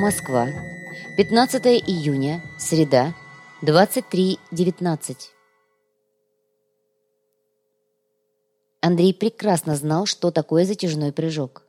Москва. 15 июня. Среда. 23:19. Андрей прекрасно знал, что такое затяжной прыжок.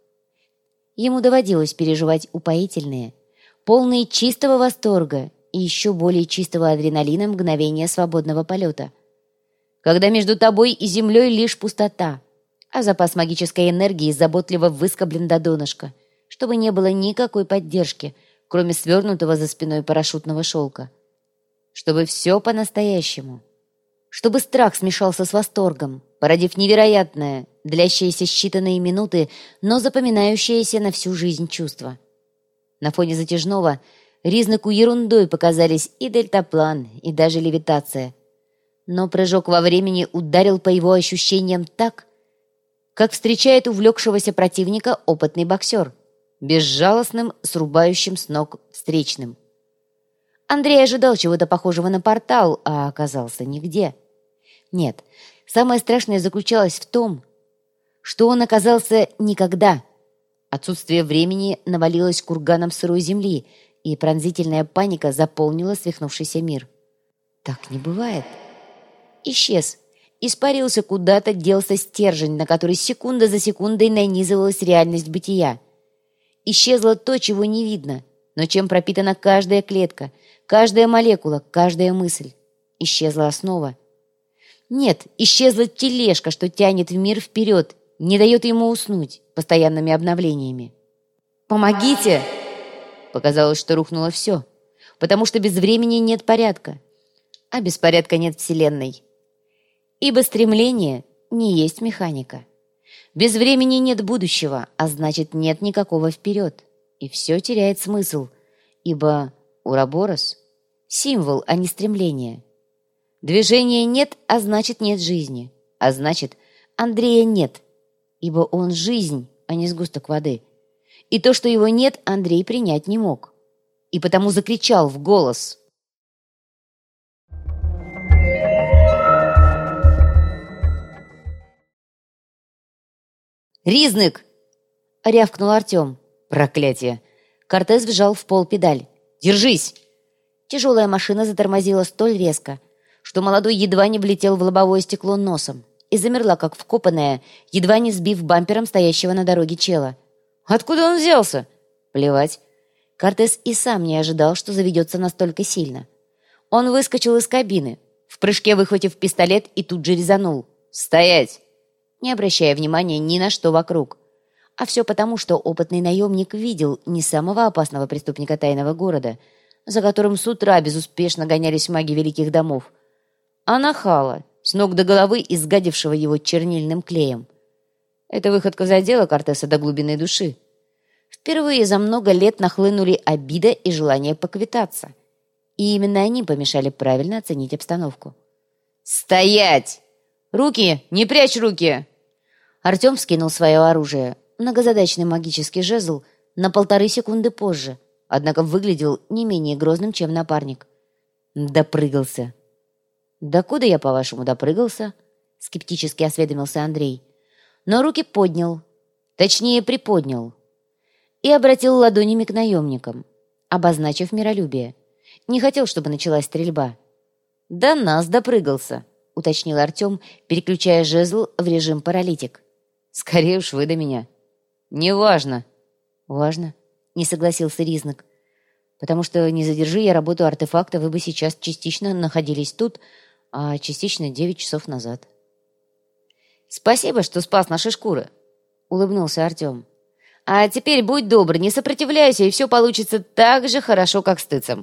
Ему доводилось переживать упоительные, полные чистого восторга и еще более чистого адреналина мгновения свободного полета. Когда между тобой и землей лишь пустота, а запас магической энергии заботливо выскоблен до донышка, чтобы не было никакой поддержки, кроме свернутого за спиной парашютного шелка. Чтобы все по-настоящему. Чтобы страх смешался с восторгом, породив невероятное, длящееся считанные минуты, но запоминающееся на всю жизнь чувство. На фоне затяжного Ризнаку ерундой показались и дельтаплан, и даже левитация. Но прыжок во времени ударил по его ощущениям так, как встречает увлекшегося противника опытный боксер, безжалостным, срубающим с ног встречным. Андрей ожидал чего-то похожего на портал, а оказался нигде. Нет, самое страшное заключалось в том, что он оказался никогда. Отсутствие времени навалилось курганом сырой земли, и пронзительная паника заполнила свихнувшийся мир. Так не бывает. Исчез. Испарился куда-то, делся стержень, на который секунда за секундой нанизывалась реальность бытия. Исчезло то, чего не видно, но чем пропитана каждая клетка, каждая молекула, каждая мысль. Исчезла основа. Нет, исчезла тележка, что тянет в мир вперед, не дает ему уснуть постоянными обновлениями. «Помогите!» Показалось, что рухнуло все, потому что без времени нет порядка, а без порядка нет Вселенной. Ибо стремление не есть механика. Без времени нет будущего, а значит, нет никакого вперед. И все теряет смысл, ибо Ураборос — символ, а не стремление. Движения нет, а значит, нет жизни. А значит, Андрея нет, ибо он жизнь, а не сгусток воды. И то, что его нет, Андрей принять не мог. И потому закричал в голос. «Ризнык!» — рявкнул Артем. «Проклятие!» Кортес вжал в пол педаль. «Держись!» Тяжелая машина затормозила столь резко, что молодой едва не влетел в лобовое стекло носом и замерла, как вкопанная, едва не сбив бампером стоящего на дороге чела. «Откуда он взялся?» «Плевать». Кортес и сам не ожидал, что заведется настолько сильно. Он выскочил из кабины, в прыжке выхватив пистолет и тут же резанул. «Стоять!» Не обращая внимания ни на что вокруг. А все потому, что опытный наемник видел не самого опасного преступника тайного города, за которым с утра безуспешно гонялись маги великих домов, а нахала, с ног до головы изгадившего его чернильным клеем. Эта выходка задела Кортеса до глубины души. Впервые за много лет нахлынули обида и желание поквитаться. И именно они помешали правильно оценить обстановку. «Стоять! Руки! Не прячь руки!» Артем вскинул свое оружие, многозадачный магический жезл, на 1,5 секунды позже, однако выглядел не менее грозным, чем напарник. «Допрыгался». «Да куда я, по-вашему, допрыгался?» — скептически осведомился Андрей. Но руки поднял, точнее приподнял, и обратил ладонями к наемникам, обозначив миролюбие. Не хотел, чтобы началась стрельба. «До нас допрыгался», — уточнил Артем, переключая жезл в режим паралитик. «Скорее уж вы до меня». «Неважно». «Важно», — не согласился Ризнак. «Потому что, не задержи я работу артефакта, вы бы сейчас частично находились тут, а частично 9 часов назад». «Спасибо, что спас наши шкуры», — улыбнулся Артем. «А теперь будь добр, не сопротивляйся, и все получится так же хорошо, как с тыцем».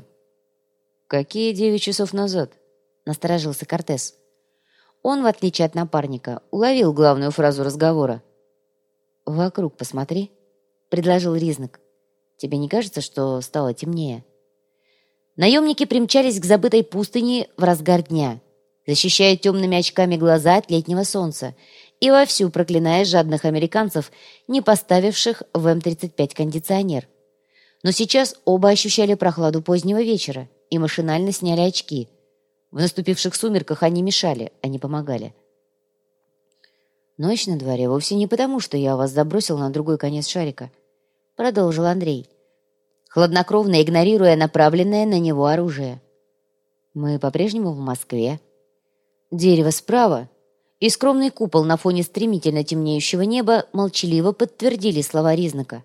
«Какие 9 часов назад?» — насторожился Кортес. Он, в отличие от напарника, уловил главную фразу разговора. «Вокруг посмотри», — предложил Ризнак. «Тебе не кажется, что стало темнее?» Наемники примчались к забытой пустыне в разгар дня, защищая темными очками глаза от летнего солнца и вовсю проклиная жадных американцев, не поставивших в М-35 кондиционер. Но сейчас оба ощущали прохладу позднего вечера и машинально сняли очки. В наступивших сумерках они мешали, а не помогали. «Ночь на дворе вовсе не потому, что я вас забросил на другой конец шарика», — продолжил Андрей. хладнокровно игнорируя направленное на него оружие. Мы по-прежнему в Москве. Дерево справа и скромный купол на фоне стремительно темнеющего неба молчаливо подтвердили слова Ризнака.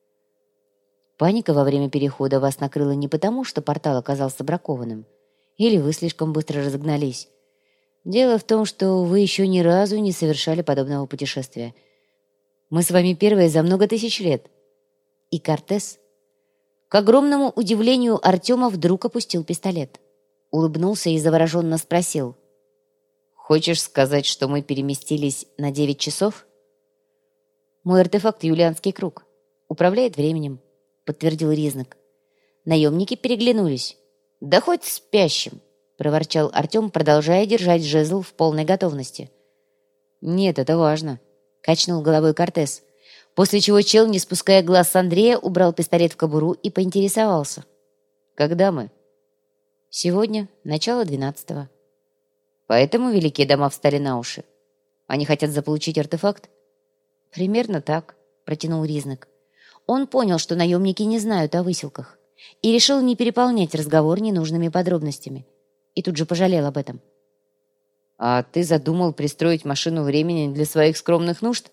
Паника во время перехода вас накрыла не потому, что портал оказался бракованным, или вы слишком быстро разогнались. Дело в том, что вы еще ни разу не совершали подобного путешествия. Мы с вами первые за много тысяч лет. И Кортес, к огромному удивлению Артема, вдруг опустил пистолет. Улыбнулся и завороженно спросил. «Хочешь сказать, что мы переместились на 9 часов?» «Мой артефакт — Юлианский круг. Управляет временем», — подтвердил Ризнак. Наемники переглянулись. «Да хоть спящим!» — проворчал Артем, продолжая держать жезл в полной готовности. «Нет, это важно», — качнул головой Кортес, после чего чел, не спуская глаз с Андрея, убрал пистолет в кобуру и поинтересовался. «Когда мы?» «Сегодня, начало 12-го». «Поэтому великие дома встали на уши. Они хотят заполучить артефакт?» «Примерно так», — протянул Ризнак. Он понял, что наемники не знают о выселках, и решил не переполнять разговор ненужными подробностями. И тут же пожалел об этом. «А ты задумал пристроить машину времени для своих скромных нужд?»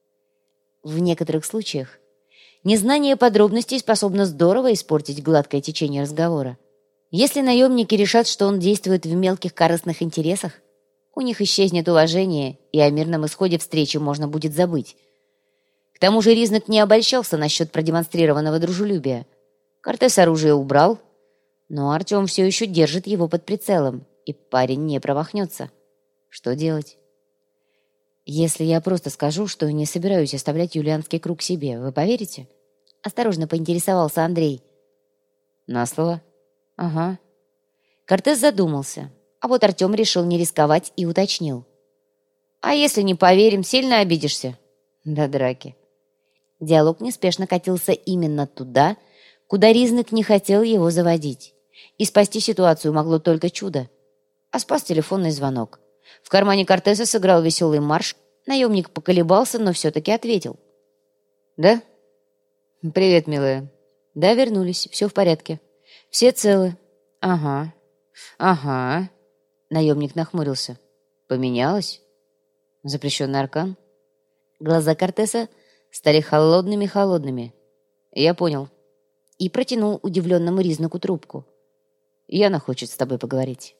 В некоторых случаях незнание подробностей способно здорово испортить гладкое течение разговора. Если наемники решат, что он действует в мелких корыстных интересах, у них исчезнет уважение, и о мирном исходе встречи можно будет забыть. К тому же Ризнак не обольщался насчет продемонстрированного дружелюбия. Кортес оружие убрал, но Артем все еще держит его под прицелом, и парень не промахнется. Что делать? «Если я просто скажу, что не собираюсь оставлять Юлианский круг себе, вы поверите?» Осторожно поинтересовался Андрей. «На слово?» «Ага». Кортес задумался, а вот Артем решил не рисковать и уточнил. «А если не поверим, сильно обидишься?» «До драки». Диалог неспешно катился именно туда, куда Ризнак не хотел его заводить. И спасти ситуацию могло только чудо. А спас телефонный звонок. В кармане Кортеса сыграл веселый марш. Наемник поколебался, но все-таки ответил. «Да? Привет, милая. Да, вернулись. Все в порядке. Все целы. Ага. Ага». Наемник нахмурился. «Поменялось? Запрещенный аркан?» Глаза Кортеса стали холодными-холодными. «Я понял». И протянул удивленному Ризнаку трубку. «Яна хочет с тобой поговорить».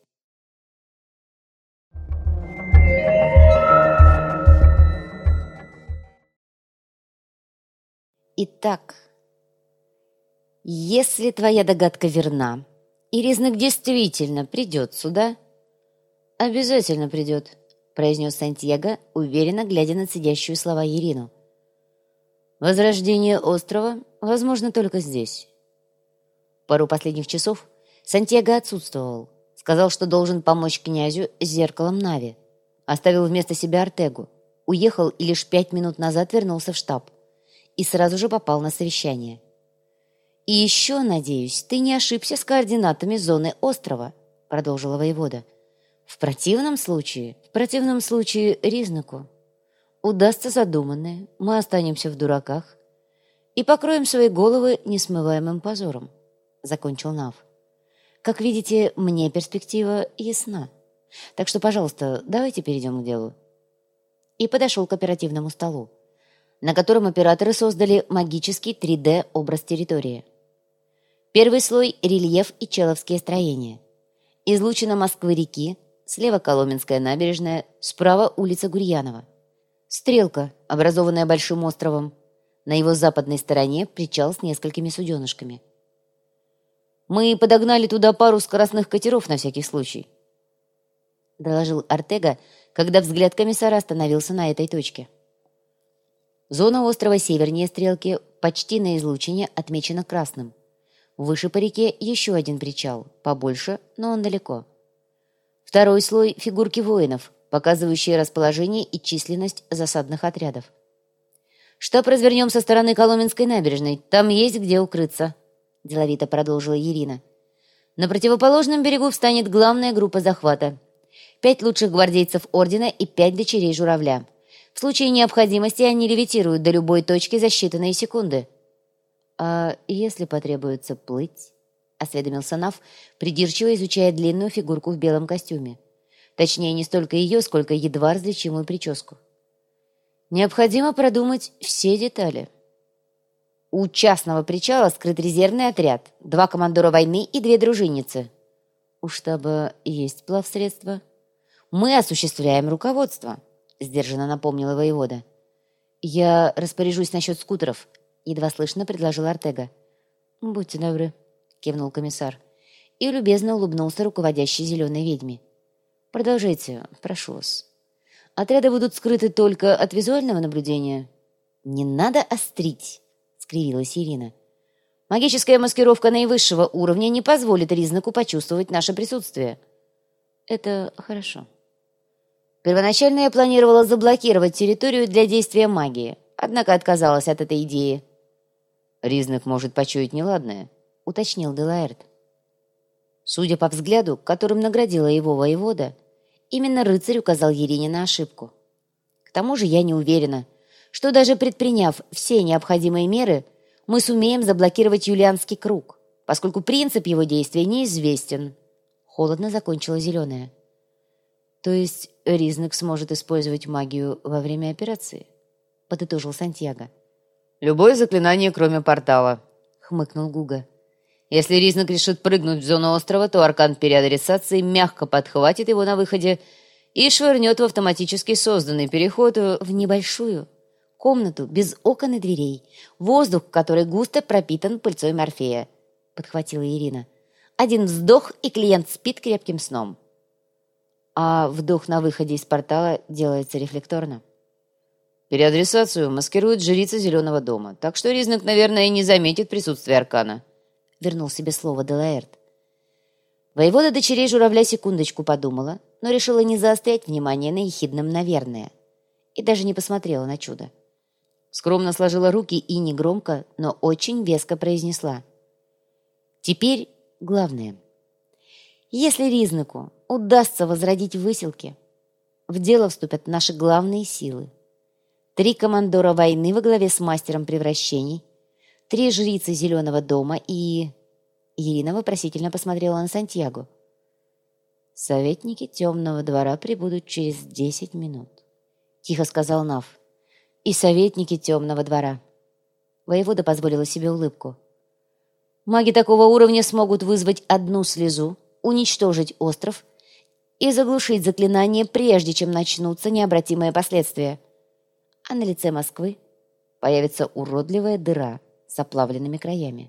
Итак, если твоя догадка верна, и Ризнак действительно придет сюда, обязательно придет, произнес Сантьяго, уверенно глядя на цедящую слова Ирину. Возрождение острова возможно только здесь. Пару последних часов Сантьяго отсутствовал, сказал, что должен помочь князю с зеркалом Нави, оставил вместо себя Артегу, уехал и лишь 5 минут назад вернулся в штаб и сразу же попал на совещание. «И еще, надеюсь, ты не ошибся с координатами зоны острова», — продолжила воевода. В противном случае Ризнаку удастся задуманное, мы останемся в дураках и покроем свои головы несмываемым позором», — закончил Нав. «Как видите, мне перспектива ясна. Так что, пожалуйста, давайте перейдем к делу». И подошел к оперативному столу, на котором операторы создали магический 3D-образ территории. Первый слой — рельеф и человские строения. Излучина Москвы-реки, слева Коломенская набережная, справа улица Гурьянова. Стрелка, образованная большим островом. На его западной стороне причал с несколькими суденышками. «Мы подогнали туда пару скоростных катеров на всякий случай», — доложил Артега, когда взгляд комиссара остановился на этой точке. Зона острова севернее стрелки, почти на излучине, отмечена красным. Выше по реке еще один причал, побольше, но он далеко. Второй слой — фигурки воинов, показывающие расположение и численность засадных отрядов. «Штаб развернем со стороны Коломенской набережной, там есть где укрыться», — деловито продолжила Ирина. «На противоположном берегу встанет главная группа захвата. 5 лучших гвардейцев ордена и 5 дочерей журавля. В случае необходимости они левитируют до любой точки за считанные секунды». «А если потребуется плыть?» — осведомился Нав, придирчиво изучая длинную фигурку в белом костюме. Точнее, не столько ее, сколько едва различимую прическу. «Необходимо продумать все детали». «У частного причала скрыт резервный отряд, 2 командора войны и 2 дружинницы». «У штаба есть плавсредства?» «Мы осуществляем руководство», — сдержанно напомнила воевода. «Я распоряжусь насчет скутеров», — едва слышно предложил Артега. «Будьте добры», — кивнул комиссар и любезно улыбнулся руководящей зеленой ведьме. «Продолжайте, прошу вас. Отряды будут скрыты только от визуального наблюдения». «Не надо острить», — скривилась Ирина. «Магическая маскировка наивысшего уровня не позволит Ризнаку почувствовать наше присутствие». «Это хорошо». Первоначально я планировала заблокировать территорию для действия магии, однако отказалась от этой идеи. «Ризнак может почуять неладное», — уточнил Делаэрт. Судя по взгляду, которым наградила его воевода, именно рыцарь указал Ирине на ошибку. К тому же я не уверена, что даже предприняв все необходимые меры, мы сумеем заблокировать Юлианский круг, поскольку принцип его действия неизвестен. Холодно закончила Зеленая. То есть Ризнак сможет использовать магию во время операции? Подытожил Сантьяго. «Любое заклинание, кроме портала», — хмыкнул Гуга. «Если Ризнак решит прыгнуть в зону острова, то аркан переадресации мягко подхватит его на выходе и швырнет в автоматически созданный переход в небольшую комнату без окон и дверей, воздух, который густо пропитан пыльцой морфея», — подхватила Ирина. «Один вздох, и клиент спит крепким сном». А вдох на выходе из портала делается рефлекторно. «Переадресацию маскирует жрица Зеленого дома, так что Ризнак, наверное, не заметит присутствие аркана», — вернул себе слово Делаэрт. Воевода дочерей журавля секундочку подумала, но решила не заострять внимание на ехидном «наверное» и даже не посмотрела на чудо. Скромно сложила руки и негромко, но очень веско произнесла. «Теперь главное. Если Ризнаку удастся возродить выселки, в дело вступят наши главные силы. 3 командора войны во главе с мастером превращений, 3 жрицы Зеленого дома и...» Ирина вопросительно посмотрела на Сантьяго. «Советники Темного двора прибудут через 10 минут», — тихо сказал Нав. «И советники Темного двора». Воевода позволила себе улыбку. «Маги такого уровня смогут вызвать одну слезу, уничтожить остров и заглушить заклинание, прежде чем начнутся необратимые последствия. А на лице Москвы появится уродливая дыра с оплавленными краями».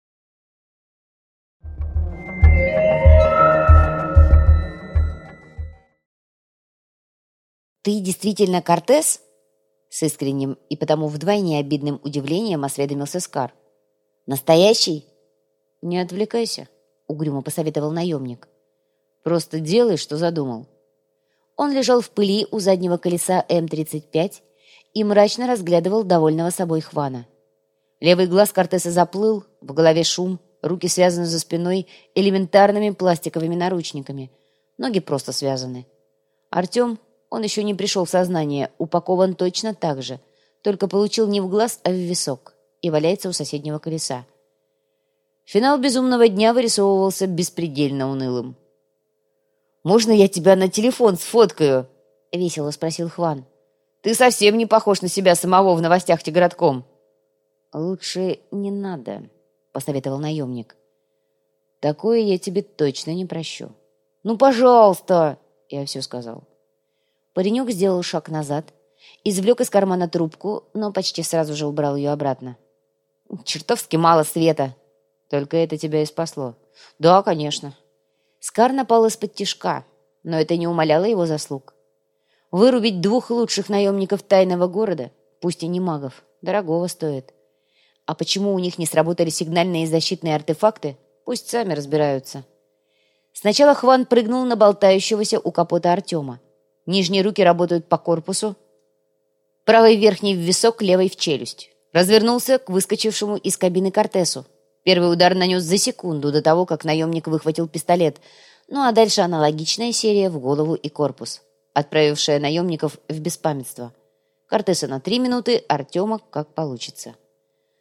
«Ты действительно Кортес?» С искренним и потому вдвойне обидным удивлением осведомился Скар. «Настоящий?» «Не отвлекайся», — угрюмо посоветовал наемник. «Просто делай, что задумал». Он лежал в пыли у заднего колеса М-35 и мрачно разглядывал довольного собой Хвана. Левый глаз Кортеса заплыл, в голове шум, руки связаны за спиной элементарными пластиковыми наручниками, ноги просто связаны. Артем, он еще не пришел в сознание, упакован точно так же, только получил не в глаз, а в висок, и валяется у соседнего колеса. Финал безумного дня вырисовывался беспредельно унылым. «Можно я тебя на телефон сфоткаю?» — весело спросил Хван. «Ты совсем не похож на себя самого в новостях Тигратком». «Лучше не надо», — посоветовал наемник. «Такое я тебе точно не прощу». «Ну, пожалуйста!» — я все сказал. Паренек сделал шаг назад, извлек из кармана трубку, но почти сразу же убрал ее обратно. «Чертовски мало света!» «Только это тебя и спасло». «Да, конечно». Скар напал из-под тишка, но это не умаляло его заслуг. Вырубить 2 лучших наемников тайного города, пусть и не магов, дорогого стоит. А почему у них не сработали сигнальные и защитные артефакты, пусть сами разбираются. Сначала Хван прыгнул на болтающегося у капота Артема. Нижние руки работают по корпусу, правый верхний в висок, левый в челюсть. Развернулся к выскочившему из кабины Кортесу. Первый удар нанес за секунду до того, как наемник выхватил пистолет. Ну а дальше аналогичная серия в голову и корпус, отправившая наемников в беспамятство. Кортеса на 3 минуты, Артема как получится.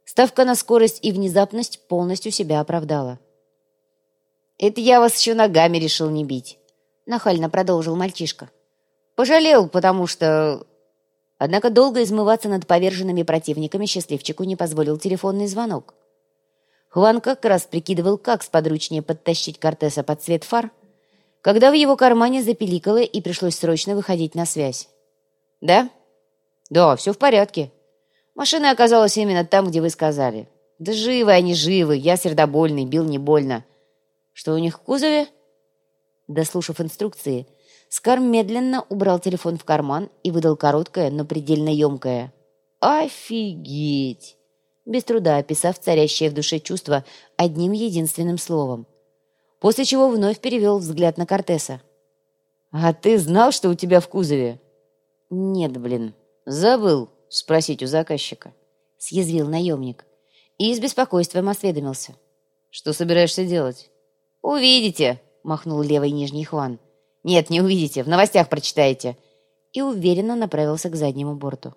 Ставка на скорость и внезапность полностью себя оправдала. «Это я вас еще ногами решил не бить», — нахально продолжил мальчишка. «Пожалел, потому что...» Однако долго измываться над поверженными противниками счастливчику не позволил телефонный звонок. Хуан как раз прикидывал, как сподручнее подтащить Кортеса под свет фар, когда в его кармане запиликало и пришлось срочно выходить на связь. «Да?» «Да, все в порядке. Машина оказалась именно там, где вы сказали. Да живы они, живы, я сердобольный, бил не больно. Что у них в кузове?» Дослушав инструкции, Скар медленно убрал телефон в карман и выдал короткое, но предельно емкое «Офигеть!», без труда описав царящее в душе чувство одним единственным словом. После чего вновь перевел взгляд на Кортеса. «А ты знал, что у тебя в кузове?» «Нет, блин, забыл спросить у заказчика», — съязвил наемник и с беспокойством осведомился. «Что собираешься делать?» «Увидите», — махнул левый нижний Хуан. «Нет, не увидите, в новостях прочитаете», и уверенно направился к заднему борту.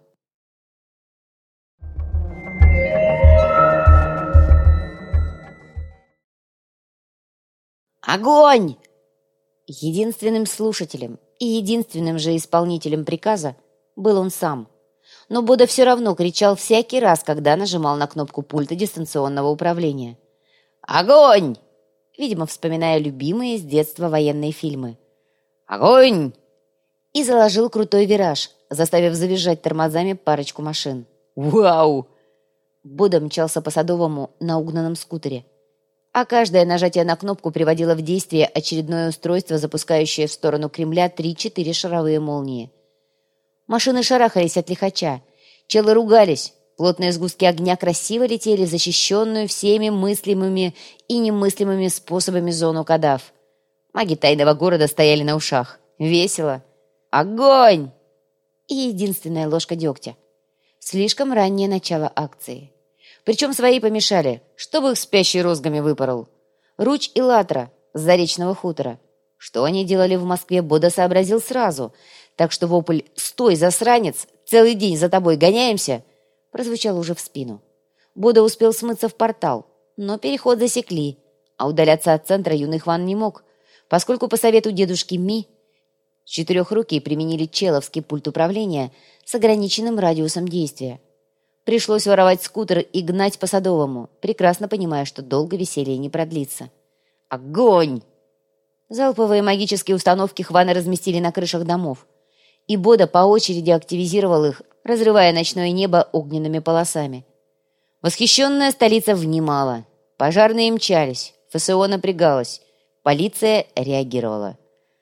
«Огонь!» Единственным слушателем и единственным же исполнителем приказа был он сам. Но Бода все равно кричал всякий раз, когда нажимал на кнопку пульта дистанционного управления. «Огонь!» Видимо, вспоминая любимые с детства военные фильмы. «Огонь!» И заложил крутой вираж, заставив завизжать тормозами парочку машин. «Вау!» Бода мчался по Садовому на угнанном скутере, а каждое нажатие на кнопку приводило в действие очередное устройство, запускающее в сторону Кремля 3-4 шаровые молнии. Машины шарахались от лихача, челы ругались, плотные сгустки огня красиво летели в защищенную всеми мыслимыми и немыслимыми способами зону Каддаф. Маги тайного города стояли на ушах. Весело. Огонь! И единственная ложка дегтя. Слишком раннее начало акции. Причем свои помешали, чтобы их спящий розгами выпорол. Руч и Латра с Заречного хутора. Что они делали в Москве, Бода сообразил сразу, так что вопль «Стой, засранец! Целый день за тобой гоняемся!» прозвучал уже в спину. Бода успел смыться в портал, но переход засекли, а удаляться от центра юный Хван не мог, поскольку по совету дедушки Ми четырехрукие применили человский пульт управления с ограниченным радиусом действия. Пришлось воровать скутер и гнать по Садовому, прекрасно понимая, что долго веселье не продлится. Огонь! Залповые магические установки Хвана разместили на крышах домов, и Бода по очереди активизировал их, разрывая ночное небо огненными полосами. Восхищенная столица внимала. Пожарные мчались, ФСО напрягалась, полиция реагировала.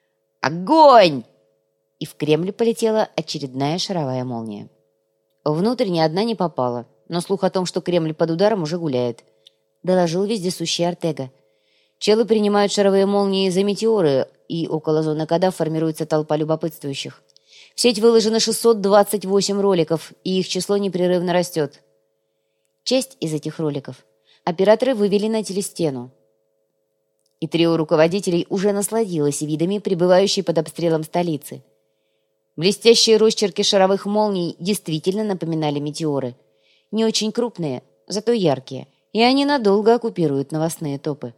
Огонь! И в Кремль полетела очередная шаровая молния. Внутрь ни одна не попала, но слух о том, что Кремль под ударом, уже гуляет, доложил вездесущий Артега. Челы принимают шаровые молнии за метеоры, и около зоны Каддаф формируется толпа любопытствующих. В сеть выложено 628 роликов, и их число непрерывно растет. Часть из этих роликов операторы вывели на телестену. И трио руководителей уже насладилось видами, пребывающей под обстрелом столицы. Блестящие росчерки шаровых молний действительно напоминали метеоры. Не очень крупные, зато яркие, и они надолго оккупируют новостные топы.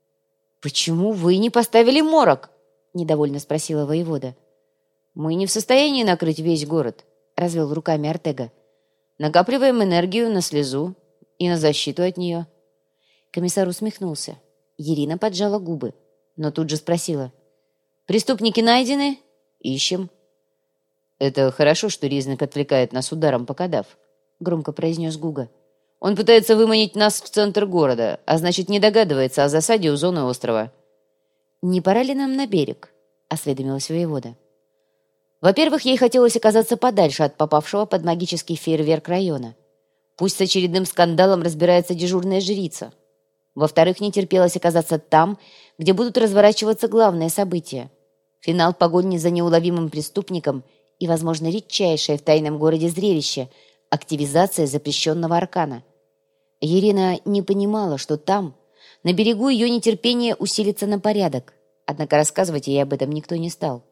«Почему вы не поставили морок?» — недовольно спросила воевода. «Мы не в состоянии накрыть весь город», — развел руками Артега. «Накапливаем энергию на слезу и на защиту от нее». Комиссар усмехнулся. Ирина поджала губы, но тут же спросила. «Преступники найдены? Ищем». «Это хорошо, что Ризник отвлекает нас ударом по Каддаф», — громко произнес Гуга. «Он пытается выманить нас в центр города, а значит, не догадывается о засаде у зоны острова». «Не пора ли нам на берег?» — осведомилась воевода. Во-первых, ей хотелось оказаться подальше от попавшего под магический фейерверк района. Пусть с очередным скандалом разбирается дежурная жрица. Во-вторых, не терпелось оказаться там, где будут разворачиваться главные события. Финал погони за неуловимым преступником и, возможно, редчайшее в тайном городе зрелище — активизация запрещенного аркана. Ирина не понимала, что там, на берегу, ее нетерпение усилится на порядок, однако рассказывать ей об этом никто не стал.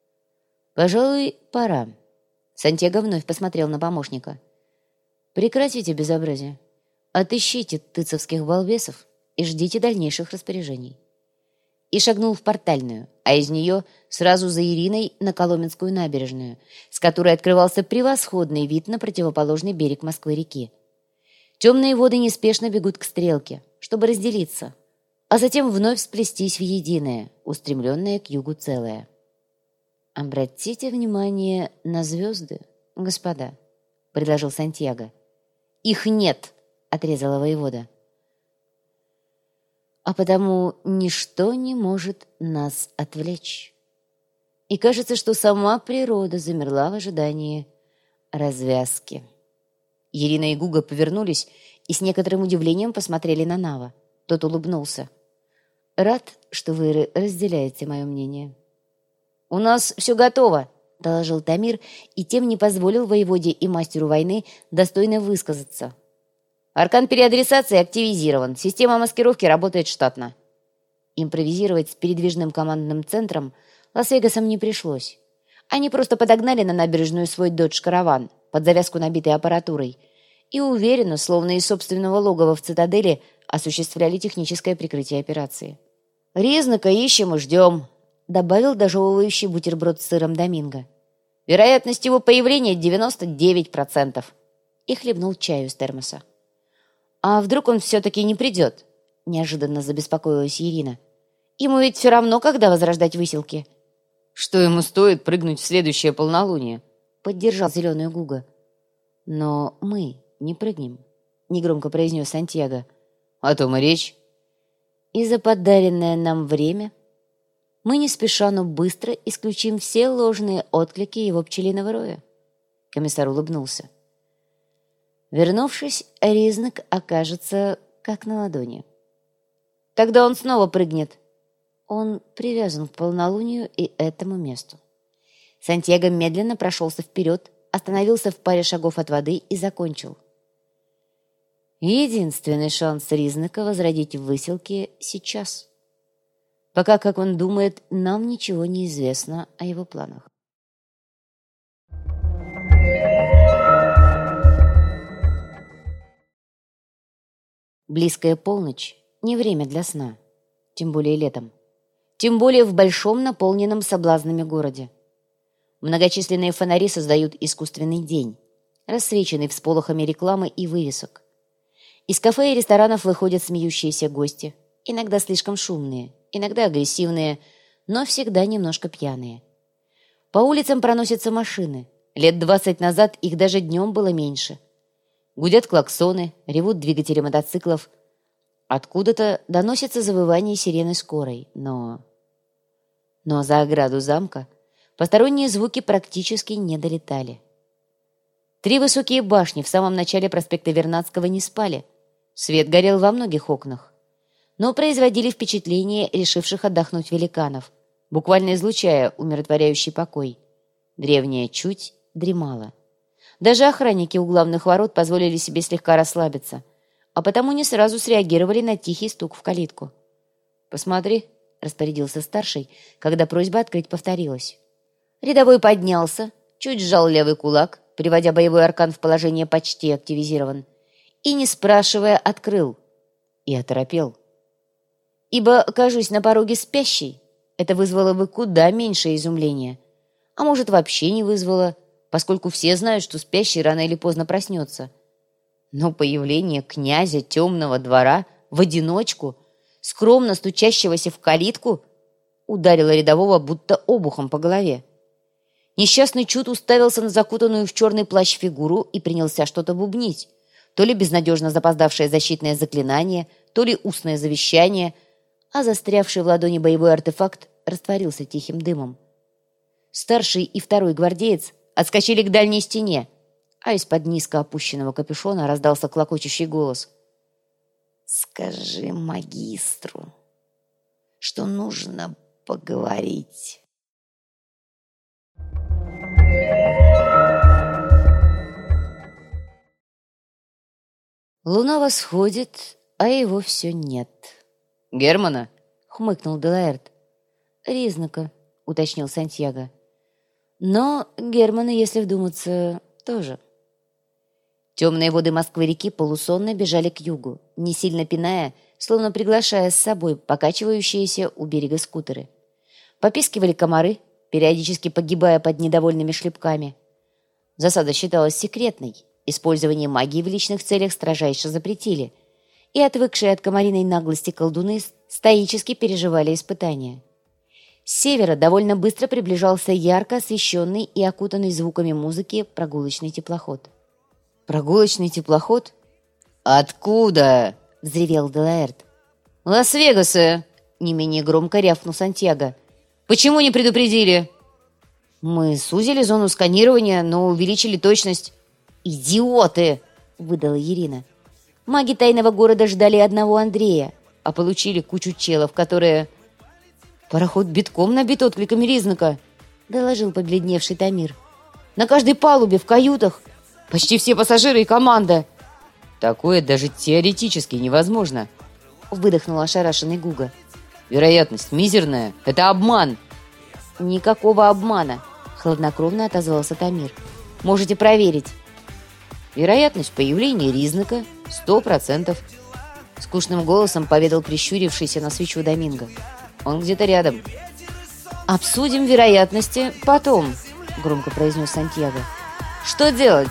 «Пожалуй, пора». Сантьяго вновь посмотрел на помощника. «Прекратите безобразие. Отыщите тыцевских балбесов и ждите дальнейших распоряжений. И шагнул в портальную, а из нее сразу за Ириной на Коломенскую набережную, с которой открывался превосходный вид на противоположный берег Москвы-реки. Темные воды неспешно бегут к стрелке, чтобы разделиться, а затем вновь сплестись в единое, устремленное к югу целое. «Обратите внимание на звезды, господа», — предложил Сантьяго. «Их нет», — отрезала воевода. «А потому ничто не может нас отвлечь. И кажется, что сама природа замерла в ожидании развязки». Ирина и Гуга повернулись и с некоторым удивлением посмотрели на Нава. Тот улыбнулся. «Рад, что вы разделяете мое мнение». «У нас все готово», — доложил Тамир, и тем не позволил воеводе и мастеру войны достойно высказаться. «Аркан переадресации активизирован. Система маскировки работает штатно». Импровизировать с передвижным командным центром Лас-Вегасам не пришлось. Они просто подогнали на набережную свой додж-караван, под завязку набитой аппаратурой, и уверенно, словно из собственного логова в цитадели, осуществляли техническое прикрытие операции. «Ризнака ищем и ждем», — добавил дожевывающий бутерброд с сыром Доминго. «Вероятность его появления 99%. И хлебнул чаю из термоса. «А вдруг он все-таки не придет?» — неожиданно забеспокоилась Ирина. «Ему ведь все равно, когда возрождать выселки». «Что ему стоит прыгнуть в следующее полнолуние?» — поддержал зеленую Гуга. «Но мы не прыгнем», — негромко произнес Сантьяго. «О том и речь». «И за подаренное нам время мы не спеша, но быстро исключим все ложные отклики его пчелиного роя». Комиссар улыбнулся. Вернувшись, Ризнак окажется как на ладони. «Тогда он снова прыгнет». Он привязан к полнолунию и этому месту. Сантьяго медленно прошелся вперед, остановился в паре шагов от воды и закончил. Единственный шанс Ризнака возродить выселки сейчас. Пока, как он думает, нам ничего не известно о его планах. Близкая полночь — не время для сна, тем более летом. Тем более в большом, наполненном соблазнами городе. Многочисленные фонари создают искусственный день, рассвеченный всполохами рекламы и вывесок. Из кафе и ресторанов выходят смеющиеся гости, иногда слишком шумные, иногда агрессивные, но всегда немножко пьяные. По улицам проносятся машины. Лет 20 назад их даже днем было меньше. Гудят клаксоны, ревут двигатели мотоциклов. Откуда-то доносится завывание сирены скорой, но за ограду замка посторонние звуки практически не долетали. 3 высокие башни в самом начале проспекта Вернадского не спали. Свет горел во многих окнах, но производили впечатление решивших отдохнуть великанов, буквально излучая умиротворяющий покой. Древняя чуть дремала. Даже охранники у главных ворот позволили себе слегка расслабиться, а потому не сразу среагировали на тихий стук в калитку. «Посмотри», — распорядился старший, когда просьба открыть повторилась. Рядовой поднялся, чуть сжал левый кулак, приводя боевой аркан в положение «почти активизирован», и, не спрашивая, открыл. И оторопел. Ибо, окажусь на пороге спящей, это вызвало бы куда меньшее изумление. А может, вообще не вызвало, поскольку все знают, что спящий рано или поздно проснется. Но появление князя темного двора в одиночку, скромно стучащегося в калитку, ударило рядового будто обухом по голове. Несчастный Чуд уставился на закутанную в черный плащ фигуру и принялся что-то бубнить. То ли безнадежно запоздавшее защитное заклинание, то ли устное завещание, а застрявший в ладони боевой артефакт растворился тихим дымом. Старший и второй гвардеец отскочили к дальней стене, а из-под низко опущенного капюшона раздался клокочущий голос. «Скажи магистру, что нужно поговорить». Луна восходит, а его все нет. «Германа?» — хмыкнул Делаэрт. «Ризнака», — уточнил Сантьяго. «Но Германа, если вдуматься, тоже». Темные воды Москвы-реки полусонно бежали к югу, не сильно пиная, словно приглашая с собой покачивающиеся у берега скутеры. Попискивали комары, периодически погибая под недовольными шлепками. Засада считалась секретной, использование магии в личных целях строжайше запретили, и отвыкшие от комариной наглости колдуны стоически переживали испытания. С севера довольно быстро приближался ярко освещенный и окутанный звуками музыки прогулочный теплоход. «Прогулочный теплоход? Откуда?» — взревел Делаэрт. «Лас-Вегаса!» — не менее громко рявкнул Сантьяго. «Почему не предупредили?» «Мы сузили зону сканирования, но увеличили точность». «Идиоты!» — выдала Ирина. «Маги тайного города ждали одного Андрея, а получили кучу челов, которые...» «Пароход битком набит откликами Ризнака», — доложил побледневший Тамир. «На каждой палубе, в каютах. Почти все пассажиры и команда». «Такое даже теоретически невозможно», — выдохнул ошарашенный Гуга. «Вероятность мизерная. Это обман». «Никакого обмана», — хладнокровно отозвался Тамир. «Можете проверить». «Вероятность появления Ризнака 100%. Скучным голосом поведал прищурившийся на свечу Доминго. «Он где-то рядом». «Обсудим вероятности потом», — громко произнес Сантьяго. «Что делать?»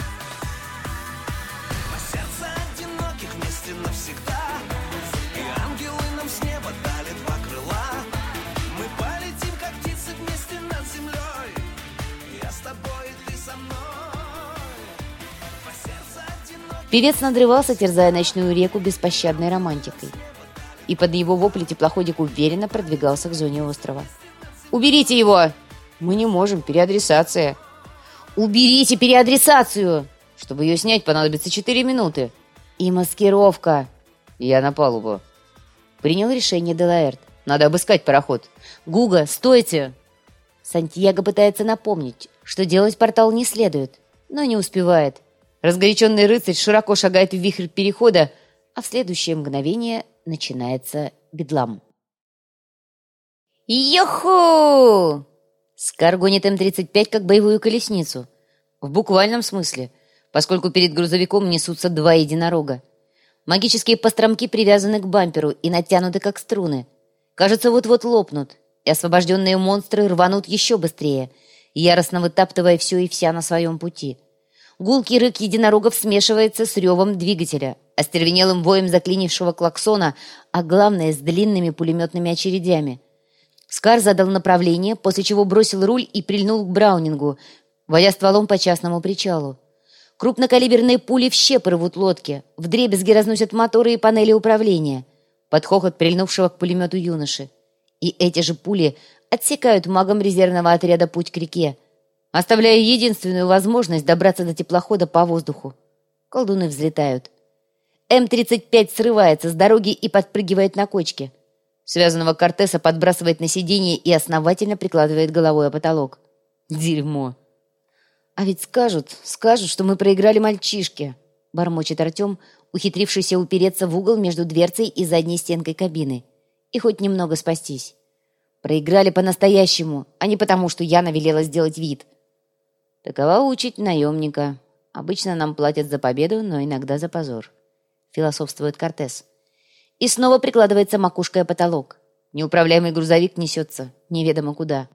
Певец надрывался, терзая ночную реку беспощадной романтикой. И под его вопли теплоходик уверенно продвигался к зоне острова. «Уберите его!» «Мы не можем, переадресация». «Уберите переадресацию!» «Чтобы ее снять, понадобится 4 минуты». «И маскировка». «Я на палубу». Принял решение Делаэрт. «Надо обыскать пароход». «Гуга, стойте!» Сантьяго пытается напомнить, что делать портал не следует, но не успевает. Разгоряченный рыцарь широко шагает в вихрь перехода, а в следующее мгновение начинается бедлам. «Йоху!» Скар гонит М-35 как боевую колесницу. В буквальном смысле, поскольку перед грузовиком несутся 2 единорога. Магические постромки привязаны к бамперу и натянуты как струны. Кажется, вот-вот лопнут, и освобожденные монстры рванут еще быстрее, яростно вытаптывая все и вся на своем пути. Гулкий рык единорогов смешивается с ревом двигателя, остервенелым воем заклинившего клаксона, а главное, с длинными пулеметными очередями. Скар задал направление, после чего бросил руль и прильнул к Браунингу, водя стволом по частному причалу. Крупнокалиберные пули в щепы рвут лодки, вдребезги разносят моторы и панели управления, под хохот прильнувшего к пулемету юноши. И эти же пули отсекают магам резервного отряда путь к реке, оставляя единственную возможность добраться до теплохода по воздуху. Колдуны взлетают. М-35 срывается с дороги и подпрыгивает на кочке. Связанного Кортеса подбрасывает на сиденье и основательно прикладывает головой о потолок. Дерьмо. «А ведь скажут, что мы проиграли мальчишке», — бормочет Артем, ухитрившийся упереться в угол между дверцей и задней стенкой кабины. И хоть немного спастись. Проиграли по-настоящему, а не потому, что Яна велела сделать вид. Такова участь наемника. Обычно нам платят за победу, но иногда за позор. Философствует Кортес. И снова прикладывается макушкой о потолок. Неуправляемый грузовик несется неведомо куда.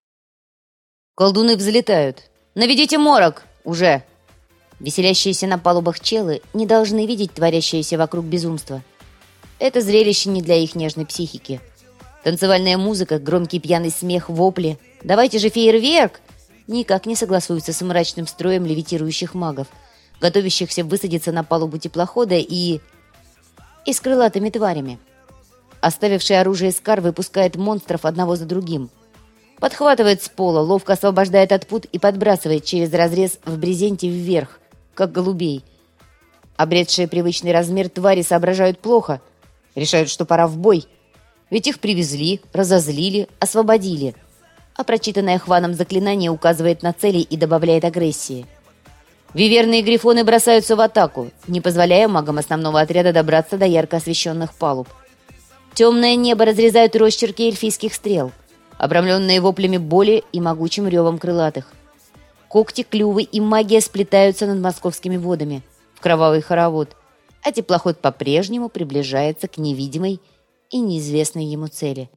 Колдуны взлетают. «Наведите морок! Уже!» Веселящиеся на палубах челы не должны видеть творящееся вокруг безумство. Это зрелище не для их нежной психики. Танцевальная музыка, громкий пьяный смех, вопли. «Давайте же фейерверк!» никак не согласуются с мрачным строем левитирующих магов, готовящихся высадиться на палубу теплохода и с крылатыми тварями. Оставивший оружие Скар выпускает монстров одного за другим. Подхватывает с пола, ловко освобождает от пут и подбрасывает через разрез в брезенте вверх, как голубей. Обретшие привычный размер твари соображают плохо, решают, что пора в бой. Ведь их привезли, разозлили, освободили. А прочитанное Хваном заклинание указывает на цели и добавляет агрессии. Виверны и грифоны бросаются в атаку, не позволяя магам основного отряда добраться до ярко освещенных палуб. Темное небо разрезают росчерки эльфийских стрел, обрамленные воплями боли и могучим ревом крылатых. Когти, клювы и магия сплетаются над московскими водами в кровавый хоровод, а теплоход по-прежнему приближается к невидимой и неизвестной ему цели.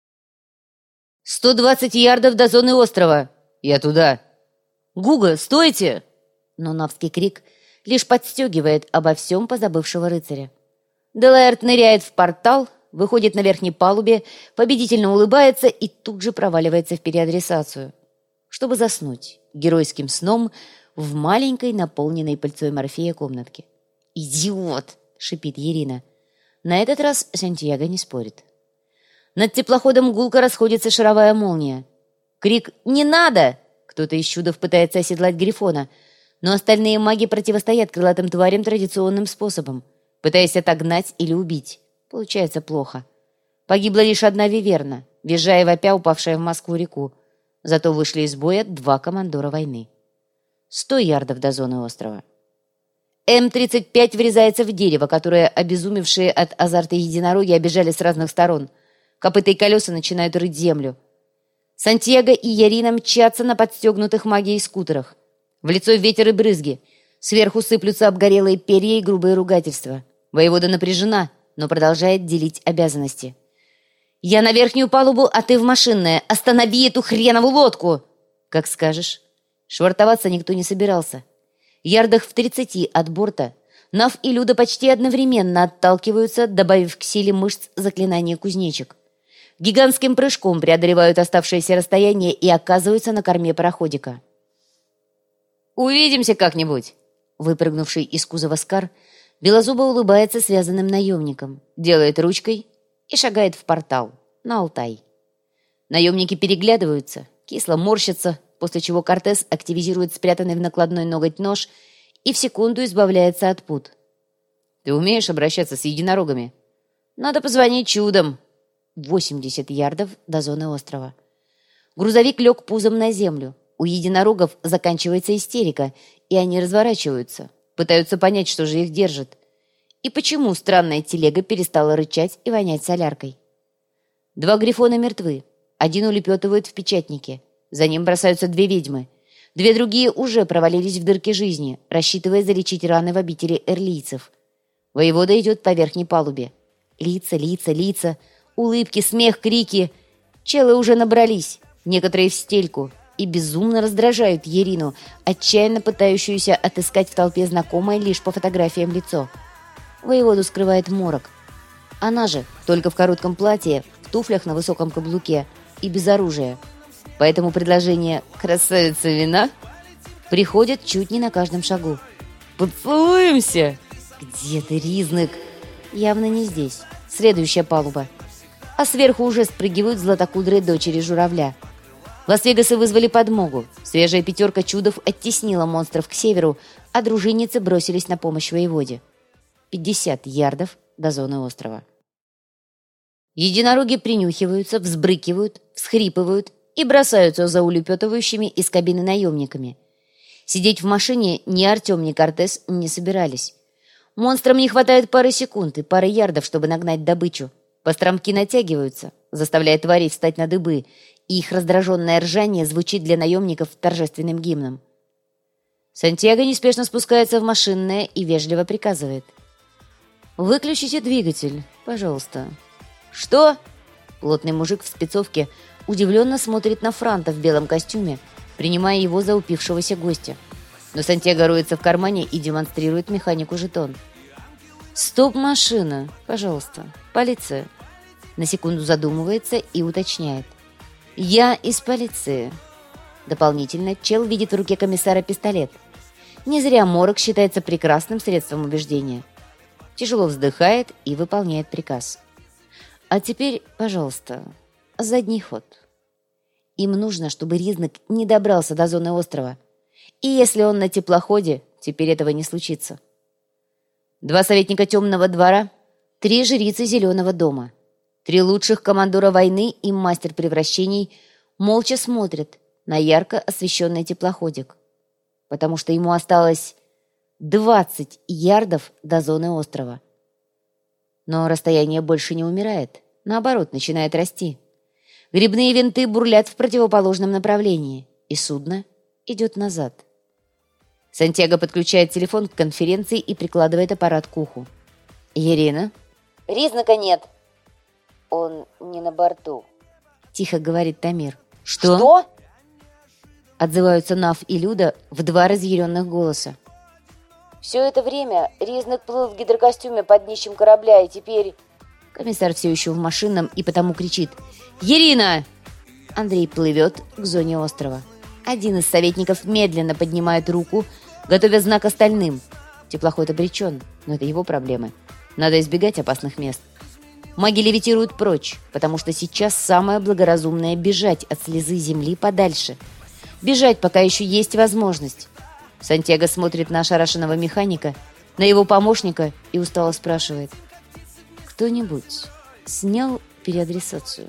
120 ярдов до зоны острова! Я туда! Гуга, стойте!» Но навский крик лишь подстегивает обо всем позабывшего рыцаря. Делаэрт ныряет в портал, выходит на верхней палубе, победительно улыбается и тут же проваливается в переадресацию, чтобы заснуть геройским сном в маленькой, наполненной пыльцой морфея комнатке. «Идиот!» — шипит Ирина. На этот раз Сантьяго не спорит. Над теплоходом гулко расходится шаровая молния. Крик «Не надо!» Кто-то из чудов пытается оседлать Грифона, но остальные маги противостоят крылатым тварям традиционным способом, пытаясь отогнать или убить. Получается плохо. Погибла лишь одна виверна, визжая и вопя, упавшая в Москву-реку. Зато вышли из боя 2 командора войны. 100 ярдов до зоны острова. М-35 врезается в дерево, которое обезумевшие от азарта единороги обижали с разных сторон. Копыта и колеса начинают рыть землю. Сантьяго и Ярина мчатся на подстегнутых магией скутерах. В лицо ветер и брызги. Сверху сыплются обгорелые перья и грубые ругательства. Воевода напряжена, но продолжает делить обязанности. «Я на верхнюю палубу, а ты в машинное. Останови эту хренову лодку!» «Как скажешь». Швартоваться никто не собирался. Ярдах в 30 от борта Нав и Люда почти одновременно отталкиваются, добавив к силе мышц заклинание кузнечик. Гигантским прыжком преодолевают оставшееся расстояние и оказываются на корме пароходика. «Увидимся как-нибудь!» Выпрыгнувший из кузова Скар белозубо улыбается связанным наемником, делает ручкой и шагает в портал, на Алтай. Наемники переглядываются, кисло морщатся, после чего Кортес активизирует спрятанный в накладной ноготь нож и в секунду избавляется от пут. «Ты умеешь обращаться с единорогами?» «Надо позвонить чудом». 80 ярдов до зоны острова. Грузовик лег пузом на землю. У единорогов заканчивается истерика, и они разворачиваются, пытаются понять, что же их держит. И почему странная телега перестала рычать и вонять соляркой. 2 грифона мертвы. Один улепетывает в печатнике. За ним бросаются 2 ведьмы. 2 другие уже провалились в дырки жизни, рассчитывая залечить раны в обители эрлийцев. Воевода идет по верхней палубе. Лица, лица, лица, улыбки, смех, крики. Челы уже набрались, некоторые в стельку, и безумно раздражают Ерину, отчаянно пытающуюся отыскать в толпе знакомое лишь по фотографиям лицо. Воеводу скрывает морок. Она же только в коротком платье, в туфлях на высоком каблуке и без оружия. Поэтому предложение «красавица вина» приходит чуть не на каждом шагу. «Поцелуемся!» «Где ты, Ризнык?» Явно не здесь. Следующая палуба. А сверху уже спрыгивают златокудрые дочери журавля. Лас-Вегасы вызвали подмогу. Свежая 5 чудов оттеснила монстров к северу, а дружинницы бросились на помощь воеводе. 50 ярдов до зоны острова. Единороги принюхиваются, взбрыкивают, всхрипывают и бросаются за улепетывающими из кабины наемниками. Сидеть в машине ни Артем, ни Кортес не собирались. Монстрам не хватает пары секунд и пары ярдов, чтобы нагнать добычу. Постромки натягиваются, заставляя тварей встать на дыбы, и их раздраженное ржание звучит для наемников торжественным гимном. Сантьяго неспешно спускается в машинное и вежливо приказывает: «Выключите двигатель, пожалуйста». «Что?» Плотный мужик в спецовке удивленно смотрит на Франта в белом костюме, принимая его за упившегося гостя. Но Сантьяго роется в кармане и демонстрирует механику жетон. «Стоп-машина, пожалуйста, полиция». На секунду задумывается и уточняет: «Я из полиции». Дополнительно чел видит в руке комиссара пистолет. Не зря морок считается прекрасным средством убеждения. Тяжело вздыхает и выполняет приказ. «А теперь, пожалуйста, задний ход». Им нужно, чтобы Ризнык не добрался до зоны острова. И если он на теплоходе, теперь этого не случится. 2 советника темного двора, 3 жрицы зеленого дома, 3 лучших командора войны и мастер превращений молча смотрят на ярко освещенный теплоходик, потому что ему осталось 20 ярдов до зоны острова. Но расстояние больше не умирает, наоборот, начинает расти. Грибные винты бурлят в противоположном направлении, и судно идет назад. Сантьяго подключает телефон к конференции и прикладывает аппарат к уху. «Ирина?» «Ризнака нет». «Он не на борту», — тихо говорит Тамир. «Что?» «Что?» — отзываются Нав и Люда в два разъяренных голоса. «Все это время Ризнак плыл в гидрокостюме под днищем корабля, и теперь...» Комиссар все еще в машинном и потому кричит: «Ирина!» Андрей плывет к зоне острова. Один из советников медленно поднимает руку, готовя знак остальным. Теплоход обречен, но это его проблемы. Надо избегать опасных мест. Маги левитируют прочь, потому что сейчас самое благоразумное — бежать от слезы земли подальше. Бежать, пока еще есть возможность. Сантьяго смотрит на ошарашенного механика, на его помощника и устало спрашивает: «Кто-нибудь снял переадресацию?»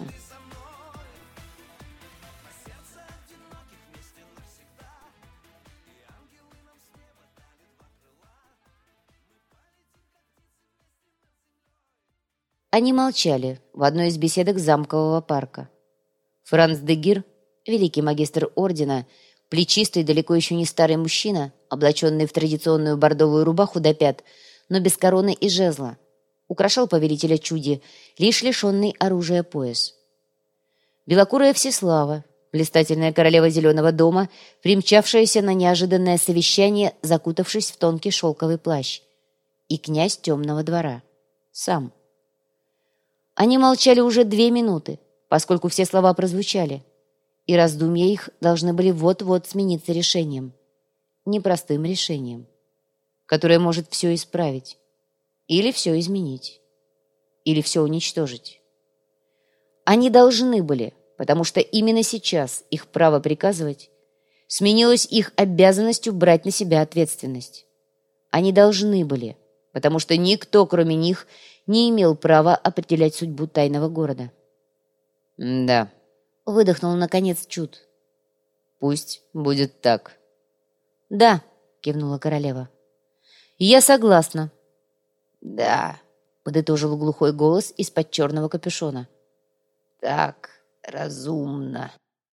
Они молчали в одной из беседок замкового парка. Франц де Гир, великий магистр ордена, плечистый, далеко еще не старый мужчина, облаченный в традиционную бордовую рубаху до пят, но без короны и жезла, украшал повелителя чуди лишь лишенный оружия пояс. Белокурая Всеслава, блистательная королева Зеленого дома, примчавшаяся на неожиданное совещание, закутавшись в тонкий шелковый плащ, и князь Темного двора. Сам. Они молчали уже 2 минуты, поскольку все слова прозвучали, и раздумья их должны были вот-вот смениться решением. Непростым решением, которое может все исправить, или все изменить, или все уничтожить. Они должны были, потому что именно сейчас их право приказывать сменилось их обязанностью брать на себя ответственность. Они должны были, потому что никто, кроме них, не имел права определять судьбу тайного города. «Да», — выдохнул наконец Чуд. «Пусть будет так». «Да», — кивнула королева. «Я согласна». «Да», — подытожил глухой голос из-под черного капюшона. «Так разумно».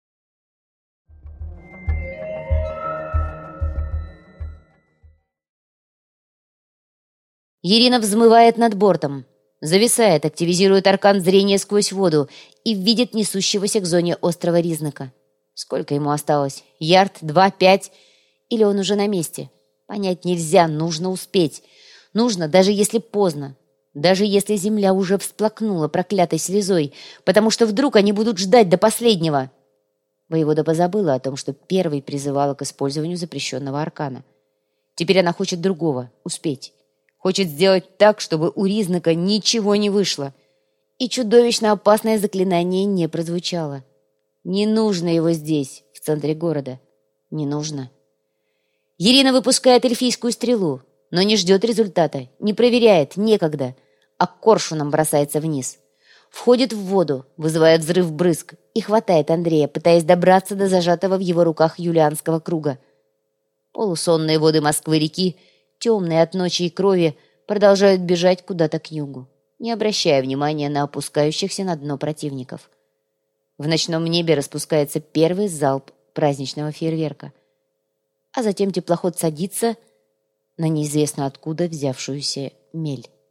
Ирина взмывает над бортом, зависает, активизирует аркан зрения сквозь воду и видит несущегося к зоне острова Ризнака. Сколько ему осталось? Ярд, 2, 5? Или он уже на месте? Понять нельзя, нужно успеть. Нужно, даже если поздно. Даже если земля уже всплакнула проклятой слезой, потому что вдруг они будут ждать до последнего. Воевода позабыла о том, что первой призывала к использованию запрещенного аркана. Теперь она хочет другого — успеть. Хочет сделать так, чтобы у Ризнака ничего не вышло. И чудовищно опасное заклинание не прозвучало. Не нужно его здесь, в центре города. Не нужно. Ирина выпускает эльфийскую стрелу, но не ждет результата, не проверяет, некогда, а коршуном бросается вниз. Входит в воду, вызывая взрыв брызг, и хватает Андрея, пытаясь добраться до зажатого в его руках юлианского круга. Полусонные воды Москвы-реки, темные от ночи и крови, продолжают бежать куда-то к югу, не обращая внимания на опускающихся на дно противников. В ночном небе распускается первый залп праздничного фейерверка, а затем теплоход садится на неизвестно откуда взявшуюся мель.